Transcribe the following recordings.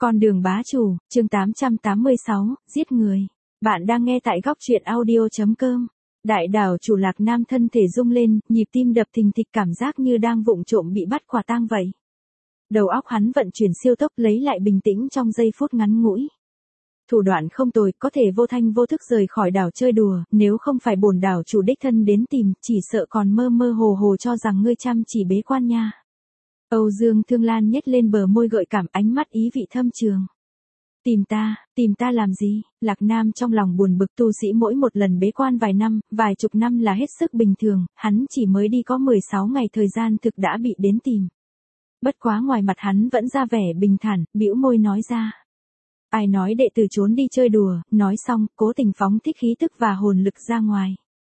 Con đường bá chủ, chương 886, giết người. Bạn đang nghe tại góc truyện audio.com. Đại đảo chủ Lạc Nam thân thể rung lên, nhịp tim đập thình thịch, cảm giác như đang vụng trộm bị bắt quả tang vậy. Đầu óc hắn vận chuyển siêu tốc, lấy lại bình tĩnh trong giây phút ngắn ngủi. Thủ đoạn không tồi, có thể vô thanh vô thức rời khỏi đảo chơi đùa, nếu không phải bổn đảo chủ đích thân đến tìm, chỉ sợ còn mơ mơ hồ hồ cho rằng ngươi chăm chỉ bế quan nha. Âu Dương Thương Lan nhếch lên bờ môi gợi cảm, ánh mắt ý vị thâm trường. Tìm ta làm gì? Lạc Nam trong lòng buồn bực, tu sĩ mỗi một lần bế quan vài năm, vài chục năm là hết sức bình thường, hắn chỉ mới đi có 16 ngày thời gian thực đã bị đến tìm. Bất quá ngoài mặt hắn vẫn ra vẻ bình thản, bĩu môi nói ra. Ai nói đệ tử trốn đi chơi đùa, nói xong, cố tình phóng thích khí tức và hồn lực ra ngoài.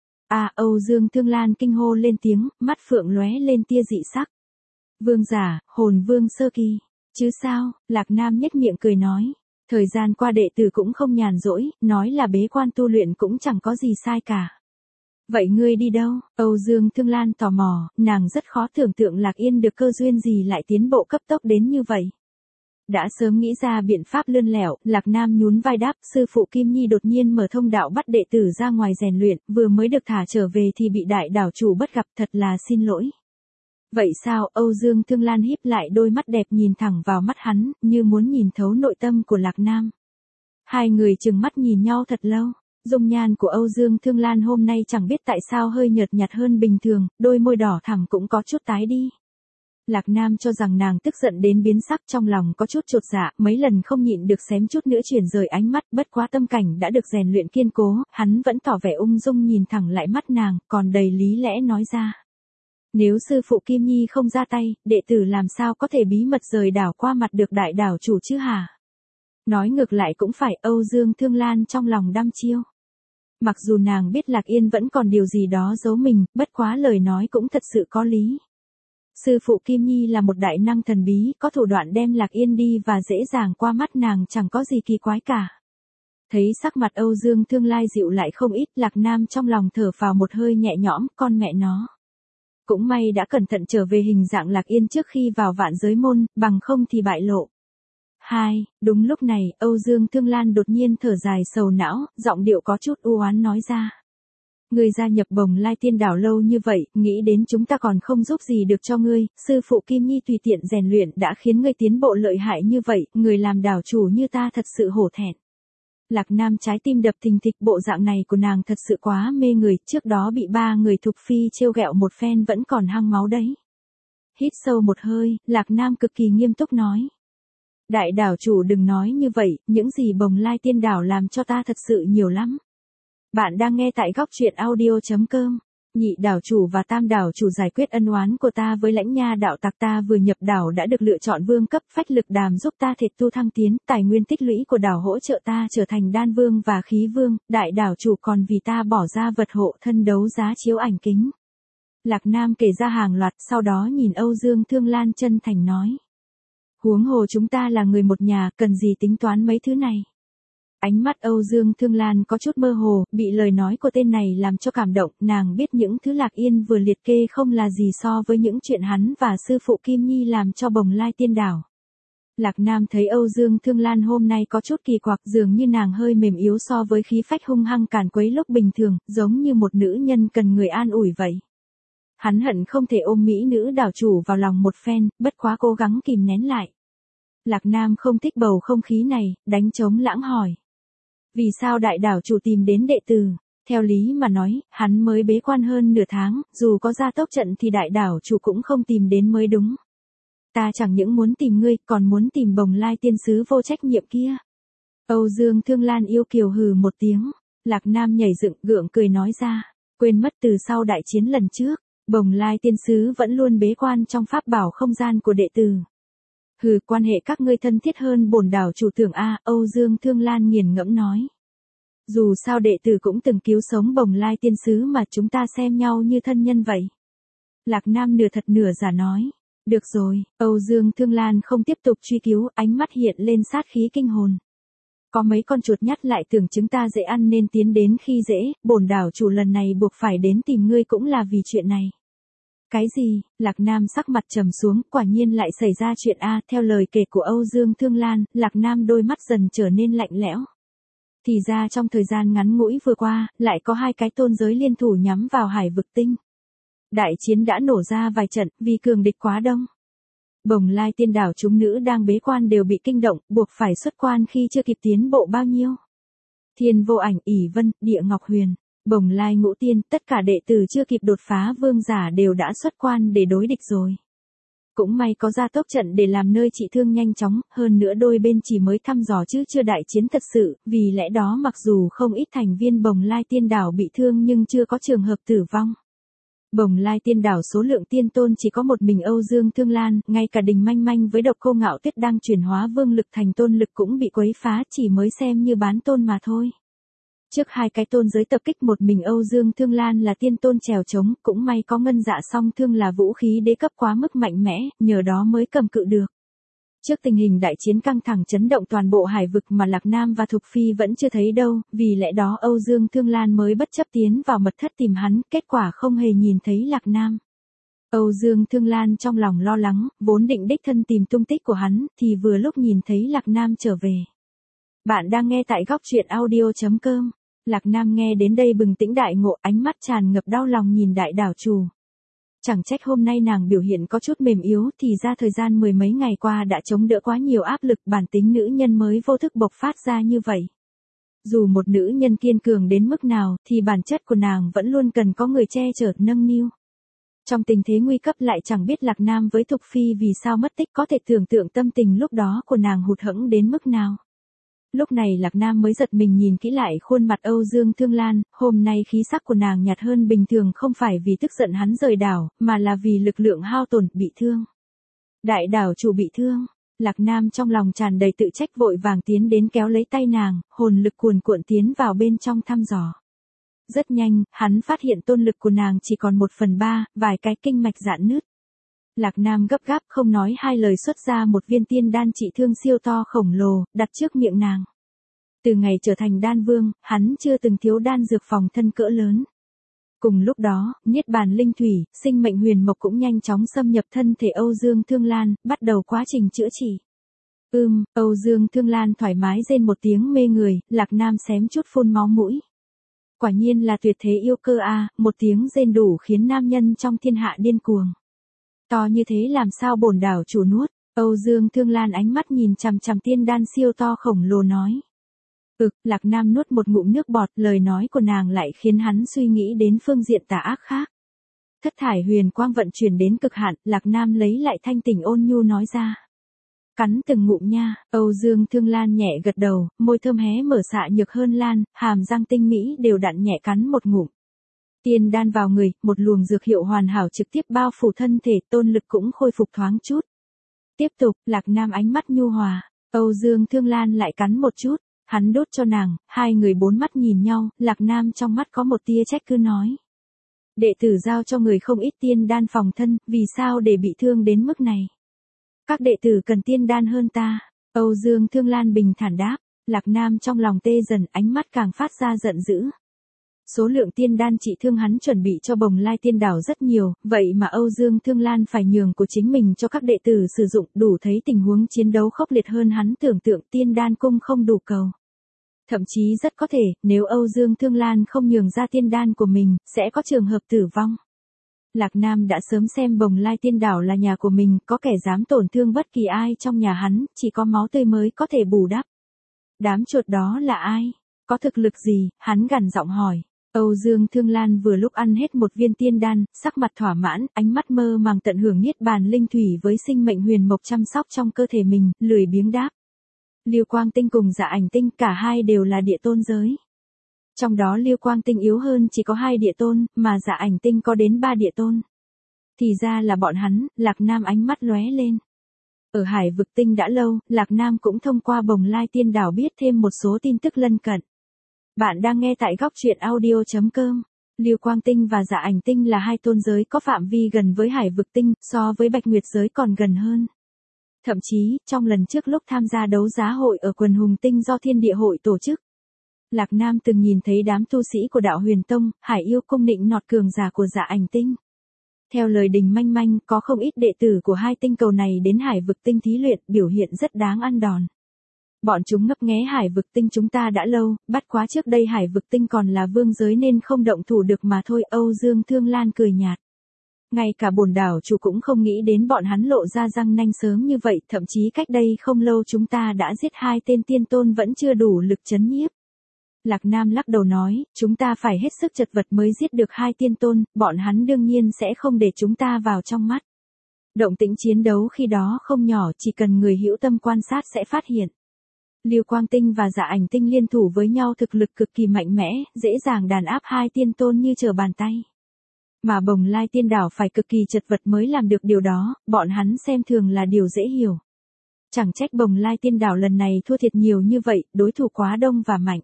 Âu Dương Thương Lan kinh hô lên tiếng, mắt phượng lóe lên tia dị sắc. Vương giả, hồn vương sơ kỳ. Chứ sao, Lạc Nam nhếch miệng cười nói. Thời gian qua đệ tử cũng không nhàn rỗi, nói là bế quan tu luyện cũng chẳng có gì sai cả. Vậy ngươi đi đâu? Âu Dương Thương Lan tò mò, nàng rất khó tưởng tượng Lạc Yên được cơ duyên gì lại tiến bộ cấp tốc đến như vậy. Đã sớm nghĩ ra biện pháp lươn lẻo, Lạc Nam nhún vai đáp, sư phụ Kim Nhi đột nhiên mở thông đạo bắt đệ tử ra ngoài rèn luyện, vừa mới được thả trở về thì bị đại đảo chủ bắt gặp, thật là xin lỗi. Vậy sao? Âu Dương Thương Lan híp lại đôi mắt đẹp nhìn thẳng vào mắt hắn, như muốn nhìn thấu nội tâm của Lạc Nam. Hai người trừng mắt nhìn nhau thật lâu. Dung nhan của Âu Dương Thương Lan hôm nay chẳng biết tại sao hơi nhợt nhạt hơn bình thường, đôi môi đỏ thẳm cũng có chút tái đi. Lạc Nam cho rằng nàng tức giận đến biến sắc, trong lòng có chút chột dạ, mấy lần không nhịn được xém chút nữa chuyển rời ánh mắt, bất quá tâm cảnh đã được rèn luyện kiên cố, hắn vẫn tỏ vẻ ung dung nhìn thẳng lại mắt nàng, còn đầy lý lẽ nói ra. Nếu sư phụ Kim Nhi không ra tay, đệ tử làm sao có thể bí mật rời đảo qua mặt được đại đảo chủ chứ hả? Nói ngược lại cũng phải. Âu Dương Thương Lan trong lòng đăm chiêu. Mặc dù nàng biết Lạc Yên vẫn còn điều gì đó giấu mình, bất quá lời nói cũng thật sự có lý. Sư phụ Kim Nhi là một đại năng thần bí, có thủ đoạn đem Lạc Yên đi và dễ dàng qua mắt nàng, chẳng có gì kỳ quái cả. Thấy sắc mặt Âu Dương Thương Lai dịu lại không ít, Lạc Nam trong lòng thở phào một hơi nhẹ nhõm, con mẹ nó. Cũng may đã cẩn thận trở về hình dạng Lạc Yên trước khi vào vạn giới môn, bằng không thì bại lộ. Đúng lúc này, Âu Dương Thương Lan đột nhiên thở dài sầu não, giọng điệu có chút u oán nói ra. Ngươi gia nhập Bồng Lai Tiên Đảo lâu như vậy, nghĩ đến chúng ta còn không giúp gì được cho ngươi, sư phụ Kim Nhi tùy tiện rèn luyện đã khiến ngươi tiến bộ lợi hại như vậy, người làm đảo chủ như ta thật sự hổ thẹn. Lạc Nam trái tim đập thình thịch, bộ dạng này của nàng thật sự quá mê người, trước đó bị 3 người thục phi trêu ghẹo một phen vẫn còn hăng máu đấy. Hít sâu một hơi, Lạc Nam cực kỳ nghiêm túc nói. Đại đảo chủ đừng nói như vậy, những gì Bồng Lai Tiên Đảo làm cho ta thật sự nhiều lắm. Bạn đang nghe tại góc truyện audio.com. Nhị đảo chủ và tam đảo chủ giải quyết ân oán của ta với Lãnh Nha đạo tặc, ta vừa nhập đảo đã được lựa chọn vương cấp, phách lực đàm giúp ta thịt tu thăng tiến, tài nguyên tích lũy của đảo hỗ trợ ta trở thành đan vương và khí vương, đại đảo chủ còn vì ta bỏ ra vật hộ thân đấu giá chiếu ảnh kính. Lạc Nam kể ra hàng loạt, sau đó nhìn Âu Dương Thương Lan chân thành nói. Huống hồ chúng ta là người một nhà, cần gì tính toán mấy thứ này. Ánh mắt Âu Dương Thương Lan có chút mơ hồ, bị lời nói của tên này làm cho cảm động, nàng biết những thứ Lạc Yên vừa liệt kê không là gì so với những chuyện hắn và sư phụ Kim Nhi làm cho Bồng Lai Tiên Đảo. Lạc Nam thấy Âu Dương Thương Lan hôm nay có chút kỳ quặc, dường như nàng hơi mềm yếu so với khí phách hung hăng càn quấy lúc bình thường, giống như một nữ nhân cần người an ủi vậy. Hắn hận không thể ôm mỹ nữ đảo chủ vào lòng một phen, bất quá cố gắng kìm nén lại. Lạc Nam không thích bầu không khí này, đánh trống lãng hỏi. Vì sao đại đảo chủ tìm đến đệ tử? Theo lý mà nói, hắn mới bế quan hơn nửa tháng, dù có gia tốc trận thì đại đảo chủ cũng không tìm đến mới đúng. Ta chẳng những muốn tìm ngươi, còn muốn tìm Bồng Lai tiên sứ vô trách nhiệm kia. Âu Dương Thương Lan yêu kiều hừ một tiếng, Lạc Nam nhảy dựng gượng cười nói ra, quên mất từ sau đại chiến lần trước, Bồng Lai tiên sứ vẫn luôn bế quan trong pháp bảo không gian của đệ tử. Hừ, quan hệ các ngươi thân thiết hơn bổn đảo chủ tưởng a. Âu Dương Thương Lan nghiền ngẫm nói. Dù sao đệ tử cũng từng cứu sống Bồng Lai tiên sứ mà, chúng ta xem nhau như thân nhân vậy. Lạc Nam nửa thật nửa giả nói. Được rồi, Âu Dương Thương Lan không tiếp tục truy cứu, ánh mắt hiện lên sát khí kinh hồn. Có mấy con chuột nhắt lại tưởng chúng ta dễ ăn nên tiến đến khi dễ, bổn đảo chủ lần này buộc phải đến tìm ngươi cũng là vì chuyện này. Cái gì? Lạc Nam sắc mặt trầm xuống, quả nhiên lại xảy ra chuyện a. Theo lời kể của Âu Dương Thương Lan, Lạc Nam đôi mắt dần trở nên lạnh lẽo. Thì ra trong thời gian ngắn ngủi vừa qua, lại có hai cái tôn giới liên thủ nhắm vào Hải Vực Tinh. Đại chiến đã nổ ra vài trận, vì cường địch quá đông. Bồng Lai Tiên Đảo chúng nữ đang bế quan đều bị kinh động, buộc phải xuất quan khi chưa kịp tiến bộ bao nhiêu. Thiên Vô Ảnh, ỷ Vân, Địa Ngọc Huyền, Bồng Lai Ngũ Tiên, tất cả đệ tử chưa kịp đột phá vương giả đều đã xuất quan để đối địch rồi. Cũng may có gia tốc trận để làm nơi trị thương nhanh chóng, hơn nữa đôi bên chỉ mới thăm dò chứ chưa đại chiến thật sự, vì lẽ đó mặc dù không ít thành viên Bồng Lai Tiên Đảo bị thương nhưng chưa có trường hợp tử vong. Bồng Lai Tiên Đảo số lượng tiên tôn chỉ có một mình Âu Dương Thương Lan, ngay cả Đình Manh Manh với Độc Cô Ngạo Tuyết đang chuyển hóa vương lực thành tôn lực cũng bị quấy phá, chỉ mới xem như bán tôn mà thôi. Trước hai cái tôn giới tập kích một mình Âu Dương Thương Lan là tiên tôn trèo trống, cũng may có Ngân Dạ Song Thương là vũ khí đế cấp quá mức mạnh mẽ, nhờ đó mới cầm cự được. Trước tình hình đại chiến căng thẳng chấn động toàn bộ Hải Vực mà Lạc Nam và Thục Phi vẫn chưa thấy đâu, vì lẽ đó Âu Dương Thương Lan mới bất chấp tiến vào mật thất tìm hắn, kết quả không hề nhìn thấy Lạc Nam. Âu Dương Thương Lan trong lòng lo lắng, vốn định đích thân tìm tung tích của hắn, thì vừa lúc nhìn thấy Lạc Nam trở về. Bạn đang nghe tại góc truyện audio.com. Lạc Nam nghe đến đây bừng tỉnh đại ngộ, ánh mắt tràn ngập đau lòng nhìn đại đảo chủ. Chẳng trách hôm nay nàng biểu hiện có chút mềm yếu, thì ra thời gian mười mấy ngày qua đã chống đỡ quá nhiều áp lực, bản tính nữ nhân mới vô thức bộc phát ra như vậy. Dù một nữ nhân kiên cường đến mức nào, thì bản chất của nàng vẫn luôn cần có người che chở, nâng niu. Trong tình thế nguy cấp lại chẳng biết Lạc Nam với Thục Phi vì sao mất tích, có thể tưởng tượng tâm tình lúc đó của nàng hụt hẫng đến mức nào. Lúc này Lạc Nam mới giật mình nhìn kỹ lại khuôn mặt Âu Dương Thương Lan, hôm nay khí sắc của nàng nhạt hơn bình thường không phải vì tức giận hắn rời đảo, mà là vì lực lượng hao tổn, bị thương. Đại đảo chủ bị thương, Lạc Nam trong lòng tràn đầy tự trách vội vàng tiến đến kéo lấy tay nàng, hồn lực cuồn cuộn tiến vào bên trong thăm dò. Rất nhanh, hắn phát hiện tôn lực của nàng chỉ còn 1/3, vài cái kinh mạch rạn nứt. Lạc Nam gấp gáp không nói hai lời xuất ra một viên tiên đan trị thương siêu to khổng lồ, đặt trước miệng nàng. Từ ngày trở thành đan vương, hắn chưa từng thiếu đan dược phòng thân cỡ lớn. Cùng lúc đó, Niết Bàn Linh Thủy, sinh mệnh huyền mộc cũng nhanh chóng xâm nhập thân thể Âu Dương Thương Lan, bắt đầu quá trình chữa trị. Âu Dương Thương Lan thoải mái rên một tiếng mê người, Lạc Nam xém chút phun máu mũi. Quả nhiên là tuyệt thế yêu cơ a, một tiếng rên đủ khiến nam nhân trong thiên hạ điên cuồng. To như thế làm sao bổn đảo chủ nuốt? Âu Dương Thương Lan ánh mắt nhìn chằm chằm tiên đan siêu to khổng lồ nói. Lạc Nam nuốt một ngụm nước bọt, lời nói của nàng lại khiến hắn suy nghĩ đến phương diện tà ác khác. Thất thải huyền quang vận chuyển đến cực hạn, Lạc Nam lấy lại thanh tỉnh ôn nhu nói ra. Cắn từng ngụm nha, Âu Dương Thương Lan nhẹ gật đầu, môi thơm hé mở xạ nhược hơn lan, hàm răng tinh mỹ đều đặn nhẹ cắn một ngụm. Tiên đan vào người, một luồng dược hiệu hoàn hảo trực tiếp bao phủ thân thể, tôn lực cũng khôi phục thoáng chút. Tiếp tục, Lạc Nam ánh mắt nhu hòa, Âu Dương Thương Lan lại cắn một chút, hắn đốt cho nàng, hai người bốn mắt nhìn nhau, Lạc Nam trong mắt có một tia trách cứ nói. Đệ tử giao cho người không ít tiên đan phòng thân, vì sao để bị thương đến mức này? Các đệ tử cần tiên đan hơn ta, Âu Dương Thương Lan bình thản đáp, Lạc Nam trong lòng tê dần, ánh mắt càng phát ra giận dữ. Số lượng tiên đan trị thương hắn chuẩn bị cho Bồng Lai Tiên Đảo rất nhiều, vậy mà Âu Dương Thương Lan phải nhường của chính mình cho các đệ tử sử dụng, đủ thấy tình huống chiến đấu khốc liệt hơn hắn tưởng tượng, tiên đan cung không đủ cầu. Thậm chí rất có thể, nếu Âu Dương Thương Lan không nhường ra tiên đan của mình, sẽ có trường hợp tử vong. Lạc Nam đã sớm xem Bồng Lai Tiên Đảo là nhà của mình, có kẻ dám tổn thương bất kỳ ai trong nhà hắn, chỉ có máu tươi mới có thể bù đắp. Đám chuột đó là ai? Có thực lực gì? Hắn gằn giọng hỏi. Âu Dương Thương Lan vừa lúc ăn hết một viên tiên đan, sắc mặt thỏa mãn, ánh mắt mơ màng tận hưởng Niết Bàn Linh Thủy với sinh mệnh huyền mộc chăm sóc trong cơ thể mình, lười biếng đáp. Liêu Quang Tinh cùng Dạ Ảnh Tinh cả hai đều là địa tôn giới. Trong đó Liêu Quang Tinh yếu hơn chỉ có 2 địa tôn, mà Dạ Ảnh Tinh có đến 3 địa tôn. Thì ra là bọn hắn, Lạc Nam ánh mắt lóe lên. Ở Hải Vực Tinh đã lâu, Lạc Nam cũng thông qua Bồng Lai Tiên Đảo biết thêm một số tin tức lân cận. Bạn đang nghe tại góc truyện audio.com. Liêu Quang Tinh và Dạ Ảnh Tinh là 2 tôn giới có phạm vi gần với Hải Vực Tinh, so với Bạch Nguyệt giới còn gần hơn. Thậm chí, trong lần trước lúc tham gia đấu giá hội ở quần hùng tinh do Thiên Địa hội tổ chức, Lạc Nam từng nhìn thấy đám tu sĩ của đạo Huyền Tông, Hải Yêu cung nịnh nọt cường giả của Dạ Ảnh Tinh. Theo lời Đình Manh Manh, có không ít đệ tử của hai tinh cầu này đến Hải Vực Tinh thí luyện, biểu hiện rất đáng ăn đòn. Bọn chúng ngấp nghé Hải Vực Tinh chúng ta đã lâu, bắt quá trước đây Hải Vực Tinh còn là vương giới nên không động thủ được mà thôi. Âu Dương Thương Lan cười nhạt. Ngay cả bổn đảo chủ cũng không nghĩ đến bọn hắn lộ ra răng nanh sớm như vậy, thậm chí cách đây không lâu chúng ta đã giết 2 tên tiên tôn vẫn chưa đủ lực chấn nhiếp. Lạc Nam lắc đầu nói, chúng ta phải hết sức chật vật mới giết được 2 tiên tôn, bọn hắn đương nhiên sẽ không để chúng ta vào trong mắt. Động tĩnh chiến đấu khi đó không nhỏ, chỉ cần người hữu tâm quan sát sẽ phát hiện. Lưu Quang Tinh và Dạ Ảnh Tinh liên thủ với nhau thực lực cực kỳ mạnh mẽ, dễ dàng đàn áp 2 tiên tôn như trở bàn tay. Mà Bồng Lai Tiên Đảo phải cực kỳ chật vật mới làm được điều đó, bọn hắn xem thường là điều dễ hiểu. Chẳng trách Bồng Lai Tiên Đảo lần này thua thiệt nhiều như vậy, đối thủ quá đông và mạnh.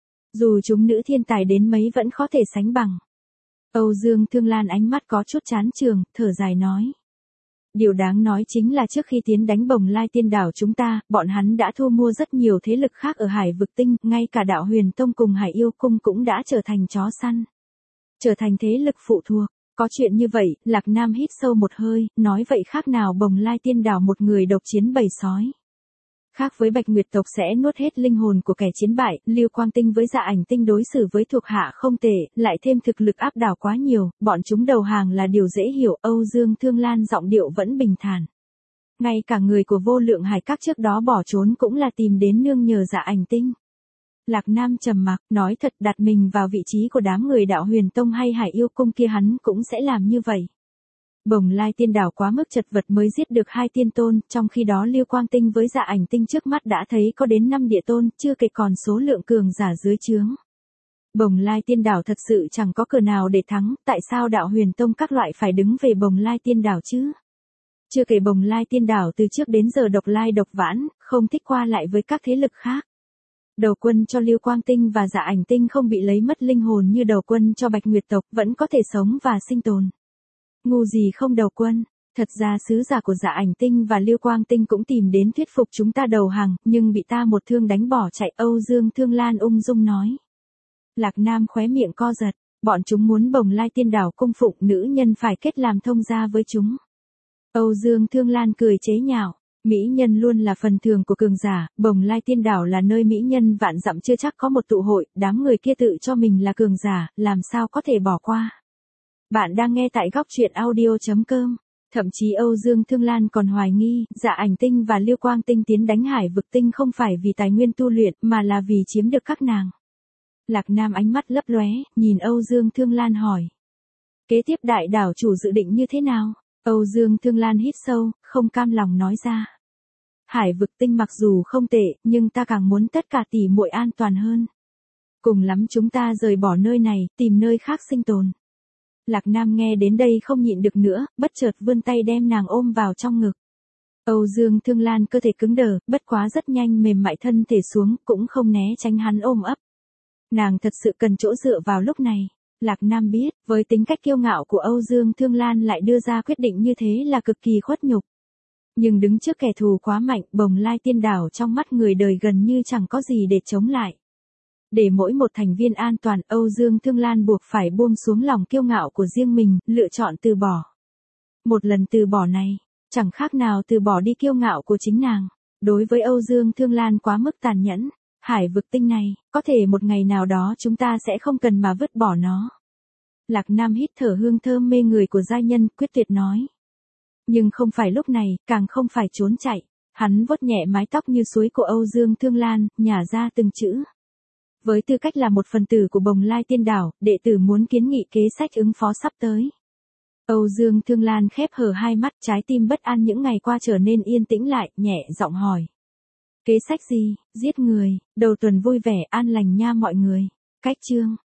Dù chúng nữ thiên tài đến mấy vẫn khó thể sánh bằng. Âu Dương Thương Lan ánh mắt có chút chán chường, thở dài nói. Điều đáng nói chính là trước khi tiến đánh Bồng Lai Tiên Đảo chúng ta, bọn hắn đã thu mua rất nhiều thế lực khác ở Hải Vực Tinh, ngay cả Đạo Huyền Tông cùng Hải Yêu Cung cũng đã trở thành chó săn. Trở thành thế lực phụ thuộc. Có chuyện như vậy, Lạc Nam hít sâu một hơi, nói vậy khác nào Bồng Lai Tiên Đảo một người độc chiến bầy sói. Khác với Bạch Nguyệt tộc sẽ nuốt hết linh hồn của kẻ chiến bại, Lưu Quang Tinh với Dạ Ảnh Tinh đối xử với thuộc hạ không tệ, lại thêm thực lực áp đảo quá nhiều, bọn chúng đầu hàng là điều dễ hiểu. Âu Dương Thương Lan giọng điệu vẫn bình thản. Ngay cả người của Vô Lượng Hải Các trước đó bỏ trốn cũng là tìm đến nương nhờ Dạ Ảnh Tinh. Lạc Nam trầm mặc, nói thật, đặt mình vào vị trí của đám người Đạo Huyền Tông hay Hải Yêu Cung kia hắn cũng sẽ làm như vậy. Bồng Lai Tiên Đảo quá mức chật vật mới giết được 2 tiên tôn, trong khi đó Lưu Quang Tinh với Dạ Ảnh Tinh trước mắt đã thấy có đến 5 địa tôn, chưa kể còn số lượng cường giả dưới trướng. Bồng Lai Tiên Đảo thật sự chẳng có cờ nào để thắng, tại sao Đạo Huyền Tông các loại phải đứng về Bồng Lai Tiên Đảo chứ? Chưa kể Bồng Lai Tiên Đảo từ trước đến giờ độc lai độc vãn, không thích qua lại với các thế lực khác. Đầu quân cho Lưu Quang Tinh và Dạ Ảnh Tinh không bị lấy mất linh hồn như đầu quân cho Bạch Nguyệt tộc, vẫn có thể sống và sinh tồn. Ngu gì không đầu quân, thật ra sứ giả của Dạ Ảnh Tinh và Lưu Quang Tinh cũng tìm đến thuyết phục chúng ta đầu hàng, nhưng bị ta một thương đánh bỏ chạy. Âu Dương Thương Lan ung dung nói. Lạc Nam khóe miệng co giật, bọn chúng muốn Bồng Lai Tiên Đảo cung phụng nữ nhân phải kết làm thông gia với chúng. Âu Dương Thương Lan cười chế nhạo. Mỹ nhân luôn là phần thường của cường giả, Bồng Lai Tiên Đảo là nơi mỹ nhân vạn dặm chưa chắc có một tụ hội, đám người kia tự cho mình là cường giả, làm sao có thể bỏ qua. Bạn đang nghe tại góc truyện audio.com. Thậm chí Âu Dương Thương Lan còn hoài nghi, Dạ Ảnh Tinh và Lưu Quang Tinh tiến đánh Hải Vực Tinh không phải vì tài nguyên tu luyện, mà là vì chiếm được các nàng. Lạc Nam ánh mắt lấp lóe, nhìn Âu Dương Thương Lan hỏi. Kế tiếp đại đảo chủ dự định như thế nào? Âu Dương Thương Lan hít sâu, không cam lòng nói ra. Hải Vực Tinh mặc dù không tệ, nhưng ta càng muốn tất cả tỷ muội an toàn hơn. Cùng lắm chúng ta rời bỏ nơi này, tìm nơi khác sinh tồn. Lạc Nam nghe đến đây không nhịn được nữa, bất chợt vươn tay đem nàng ôm vào trong ngực. Âu Dương Thương Lan cơ thể cứng đờ, bất quá rất nhanh mềm mại thân thể xuống, cũng không né tránh hắn ôm ấp. Nàng thật sự cần chỗ dựa vào lúc này. Lạc Nam biết, với tính cách kiêu ngạo của Âu Dương Thương Lan lại đưa ra quyết định như thế là cực kỳ khuất nhục. Nhưng đứng trước kẻ thù quá mạnh, Bồng Lai Tiên Đảo trong mắt người đời gần như chẳng có gì để chống lại. Để mỗi một thành viên an toàn, Âu Dương Thương Lan buộc phải buông xuống lòng kiêu ngạo của riêng mình, lựa chọn từ bỏ. Một lần từ bỏ này, chẳng khác nào từ bỏ đi kiêu ngạo của chính nàng. Đối với Âu Dương Thương Lan quá mức tàn nhẫn. Hải Vực Tinh này, có thể một ngày nào đó chúng ta sẽ không cần mà vứt bỏ nó. Lạc Nam hít thở hương thơm mê người của giai nhân, quyết tuyệt nói. Nhưng không phải lúc này, càng không phải trốn chạy. Hắn vuốt nhẹ mái tóc như suối của Âu Dương Thương Lan, nhả ra từng chữ. Với tư cách là một phần tử của Bồng Lai Tiên Đảo, đệ tử muốn kiến nghị kế sách ứng phó sắp tới. Âu Dương Thương Lan khép hờ hai mắt, trái tim bất an những ngày qua trở nên yên tĩnh lại, nhẹ giọng hỏi. Kế sách gì? Giết người, đầu tuần vui vẻ an lành nha mọi người. Cách chương.